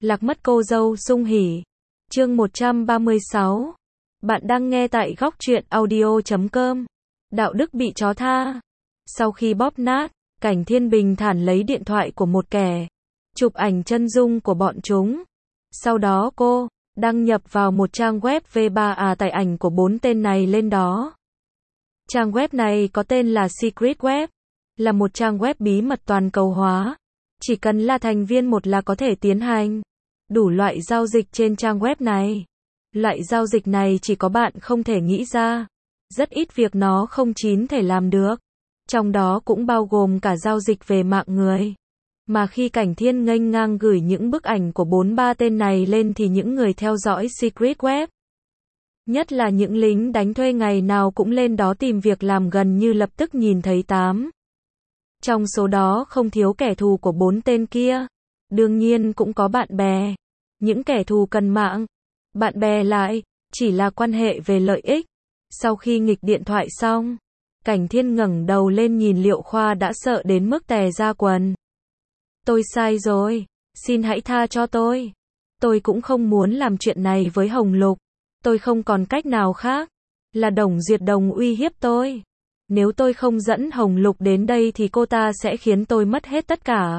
Lạc mất cô dâu sung hỉ. Chương 136. Bạn đang nghe tại góc truyện audio.com. Đạo đức bị chó tha. Sau khi bóp nát, Cảnh Thiên bình thản lấy điện thoại của một kẻ, chụp ảnh chân dung của bọn chúng. Sau đó cô đăng nhập vào một trang web V3 tải ảnh của 4 tên này lên đó. Trang web này có tên là Secret Web, là một trang web bí mật toàn cầu hóa. Chỉ cần là thành viên một là có thể tiến hành đủ loại giao dịch trên trang web này. Loại giao dịch này chỉ có bạn không thể nghĩ ra. Rất ít việc nó không chín thể làm được. Trong đó cũng bao gồm cả giao dịch về mạng người. Mà khi Cảnh Thiên nghênh ngang gửi những bức ảnh của 4-3 tên này lên thì những người theo dõi Secret Web, nhất là những lính đánh thuê ngày nào cũng lên đó tìm việc làm gần như lập tức nhìn thấy 8 trong số đó không thiếu kẻ thù của 4 tên kia. Đương nhiên cũng có bạn bè. Những kẻ thù cần mạng. Bạn bè lại chỉ là quan hệ về lợi ích. Sau khi nghịch điện thoại xong, Cảnh Thiên ngẩng đầu lên nhìn Liệu Khoa đã sợ đến mức tè ra quần. Tôi sai rồi. Xin hãy tha cho tôi. Tôi cũng không muốn làm chuyện này với Hồng Lục. Tôi không còn cách nào khác. Là Đồng Duyệt Đồng uy hiếp tôi. Nếu tôi không dẫn Hồng Lục đến đây thì cô ta sẽ khiến tôi mất hết tất cả.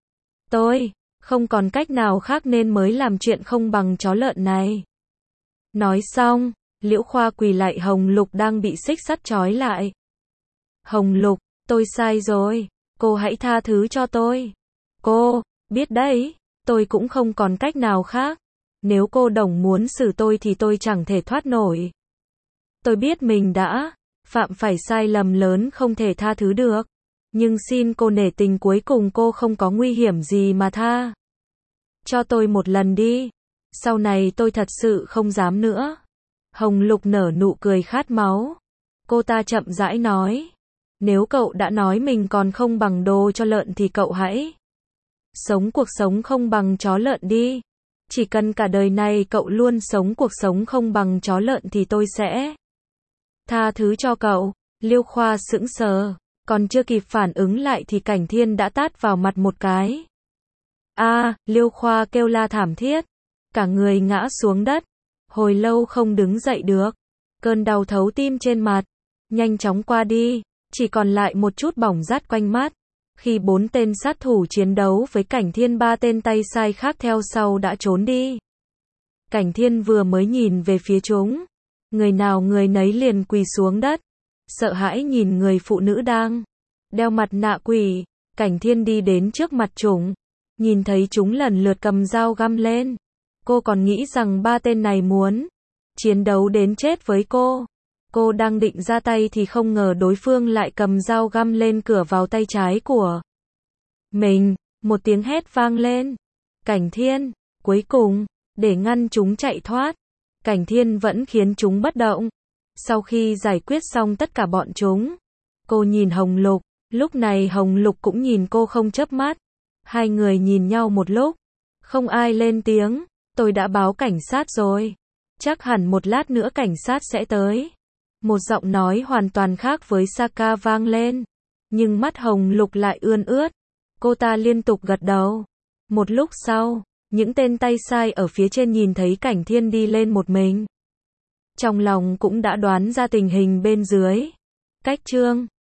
Tôi không còn cách nào khác nên mới làm chuyện không bằng chó lợn này. Nói xong, Liễu Khoa quỳ lại Hồng Lục đang bị xích sắt trói lại. Hồng Lục, tôi sai rồi. Cô hãy tha thứ cho tôi. Cô biết đấy, tôi cũng không còn cách nào khác. Nếu cô Đồng muốn xử tôi thì tôi chẳng thể thoát nổi. Tôi biết mình đã phạm phải sai lầm lớn không thể tha thứ được. Nhưng xin cô nể tình cuối cùng cô không có nguy hiểm gì mà tha cho tôi một lần đi. Sau này tôi thật sự không dám nữa. Hồng Lục nở nụ cười khát máu. Cô ta chậm rãi nói. Nếu cậu đã nói mình còn không bằng đồ cho lợn thì cậu hãy sống cuộc sống không bằng chó lợn đi. Chỉ cần cả đời này cậu luôn sống cuộc sống không bằng chó lợn thì tôi sẽ tha thứ cho cậu. Liêu Khoa sững sờ, còn chưa kịp phản ứng lại thì Cảnh Thiên đã tát vào mặt một cái. Liêu Khoa kêu la thảm thiết. Cả người ngã xuống đất. Hồi lâu không đứng dậy được. Cơn đau thấu tim trên mặt nhanh chóng qua đi. Chỉ còn lại một chút bỏng rát quanh mắt. Khi 4 tên sát thủ chiến đấu với Cảnh Thiên, 3 tên tay sai khác theo sau đã trốn đi. Cảnh Thiên vừa mới nhìn về phía chúng. Người nào người nấy liền quỳ xuống đất. Sợ hãi nhìn người phụ nữ đang đeo mặt nạ quỷ. Cảnh Thiên đi đến trước mặt chúng. Nhìn thấy chúng lần lượt cầm dao găm lên. Cô còn nghĩ rằng 3 tên này muốn chiến đấu đến chết với cô. Cô đang định ra tay thì không ngờ đối phương lại cầm dao găm lên cửa vào tay trái của mình. Một tiếng hét vang lên. Cảnh Thiên, cuối cùng, để ngăn chúng chạy thoát, Cảnh Thiên vẫn khiến chúng bất động. Sau khi giải quyết xong tất cả bọn chúng, cô nhìn Hồng Lục. Lúc này Hồng Lục cũng nhìn cô không chớp mắt. Hai người nhìn nhau một lúc. Không ai lên tiếng. Tôi đã báo cảnh sát rồi. Chắc hẳn một lát nữa cảnh sát sẽ tới. Một giọng nói hoàn toàn khác với Saka vang lên. Nhưng mắt Hồng Lục lại ươn ướt. Cô ta liên tục gật đầu. Một lúc sau, những tên tay sai ở phía trên nhìn thấy Cảnh Thiên đi lên một mình. Trong lòng cũng đã đoán ra tình hình bên dưới. Cách chương